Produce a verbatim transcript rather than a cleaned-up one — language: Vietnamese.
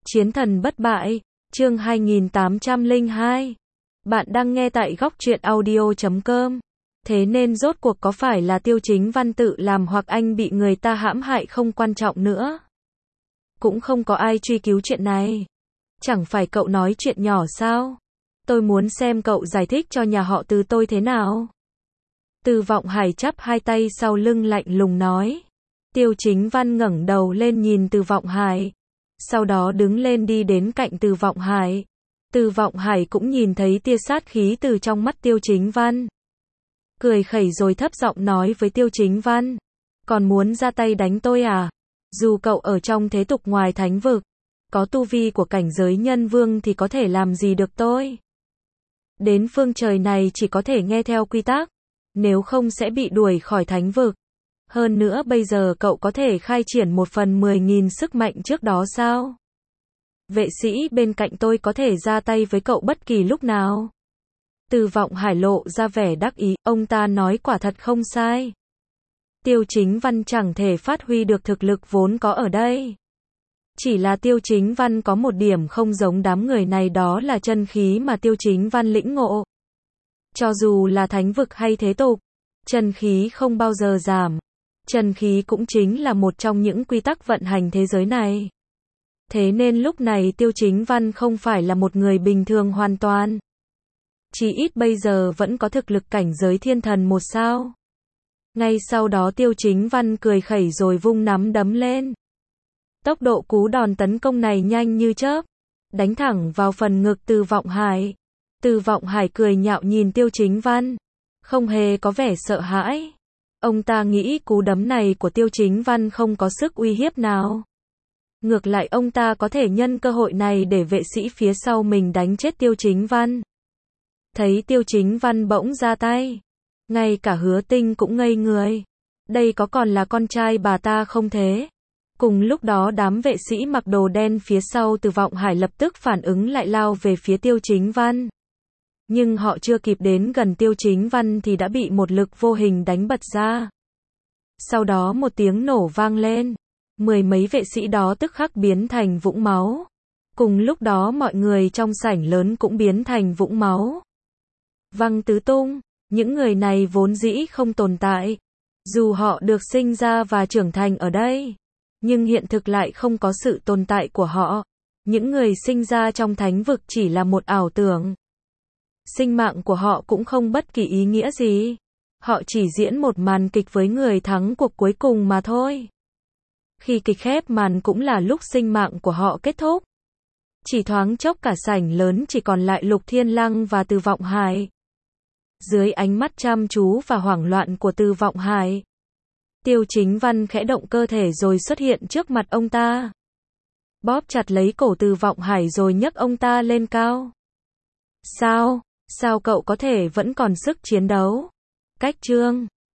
Chiến thần bất bại, chương hai nghìn tám trăm lẻ hai. Bạn đang nghe tại góc truyện audio chấm com. Thế nên rốt cuộc có phải là Tiêu Chính Văn tự làm hoặc anh bị người ta hãm hại không quan trọng nữa. Cũng không có ai truy cứu chuyện này. Chẳng phải cậu nói chuyện nhỏ sao? Tôi muốn xem cậu giải thích cho nhà họ Từ tôi thế nào. Từ Vọng Hải chắp hai tay sau lưng lạnh lùng nói. Tiêu Chính Văn ngẩng đầu lên nhìn Từ Vọng Hải. Sau đó đứng lên đi đến cạnh Từ Vọng Hải. Từ Vọng Hải cũng nhìn thấy tia sát khí từ trong mắt Tiêu Chính Văn. Cười khẩy rồi thấp giọng nói với Tiêu Chính Văn. Còn muốn ra tay đánh tôi à? Dù cậu ở trong thế tục ngoài thánh vực, có tu vi của cảnh giới nhân vương thì có thể làm gì được tôi? Đến phương trời này chỉ có thể nghe theo quy tắc, nếu không sẽ bị đuổi khỏi thánh vực. Hơn nữa bây giờ cậu có thể khai triển một phần mười nghìn sức mạnh trước đó sao? Vệ sĩ bên cạnh tôi có thể ra tay với cậu bất kỳ lúc nào. Từ Vọng Hải lộ ra vẻ đắc ý, ông ta nói quả thật không sai. Tiêu Chính Văn chẳng thể phát huy được thực lực vốn có ở đây. Chỉ là Tiêu Chính Văn có một điểm không giống đám người này, đó là chân khí mà Tiêu Chính Văn lĩnh ngộ. Cho dù là thánh vực hay thế tục, chân khí không bao giờ giảm. Chân khí cũng chính là một trong những quy tắc vận hành thế giới này. Thế nên lúc này Tiêu Chính Văn không phải là một người bình thường hoàn toàn. Chỉ ít bây giờ vẫn có thực lực cảnh giới thiên thần một sao. Ngay sau đó Tiêu Chính Văn cười khẩy rồi vung nắm đấm lên. Tốc độ cú đòn tấn công này nhanh như chớp, đánh thẳng vào phần ngực Từ Vọng Hải. Từ Vọng Hải cười nhạo nhìn Tiêu Chính Văn, không hề có vẻ sợ hãi. Ông ta nghĩ cú đấm này của Tiêu Chính Văn không có sức uy hiếp nào. Ngược lại ông ta có thể nhân cơ hội này để vệ sĩ phía sau mình đánh chết Tiêu Chính Văn. Thấy Tiêu Chính Văn bỗng ra tay, ngay cả Hứa Tinh cũng ngây người. Đây có còn là con trai bà ta không thế? Cùng lúc đó đám vệ sĩ mặc đồ đen phía sau Từ Vọng Hải lập tức phản ứng lại lao về phía Tiêu Chính Văn. Nhưng họ chưa kịp đến gần Tiêu Chính Văn thì đã bị một lực vô hình đánh bật ra. Sau đó một tiếng nổ vang lên. Mười mấy vệ sĩ đó tức khắc biến thành vũng máu. Cùng lúc đó mọi người trong sảnh lớn cũng biến thành vũng máu. Văng tứ tung, những người này vốn dĩ không tồn tại. Dù họ được sinh ra và trưởng thành ở đây, nhưng hiện thực lại không có sự tồn tại của họ. Những người sinh ra trong thánh vực chỉ là một ảo tưởng. Sinh mạng của họ cũng không bất kỳ ý nghĩa gì. Họ chỉ diễn một màn kịch với người thắng cuộc cuối cùng mà thôi. Khi kịch khép màn cũng là lúc sinh mạng của họ kết thúc. Chỉ thoáng chốc cả sảnh lớn chỉ còn lại Lục Thiên Lăng và Từ Vọng Hải. Dưới ánh mắt chăm chú và hoảng loạn của Từ Vọng Hải, Tiêu Chính Văn khẽ động cơ thể rồi xuất hiện trước mặt ông ta. Bóp chặt lấy cổ Từ Vọng Hải rồi nhấc ông ta lên cao. Sao? Sao cậu có thể vẫn còn sức chiến đấu? Cách chương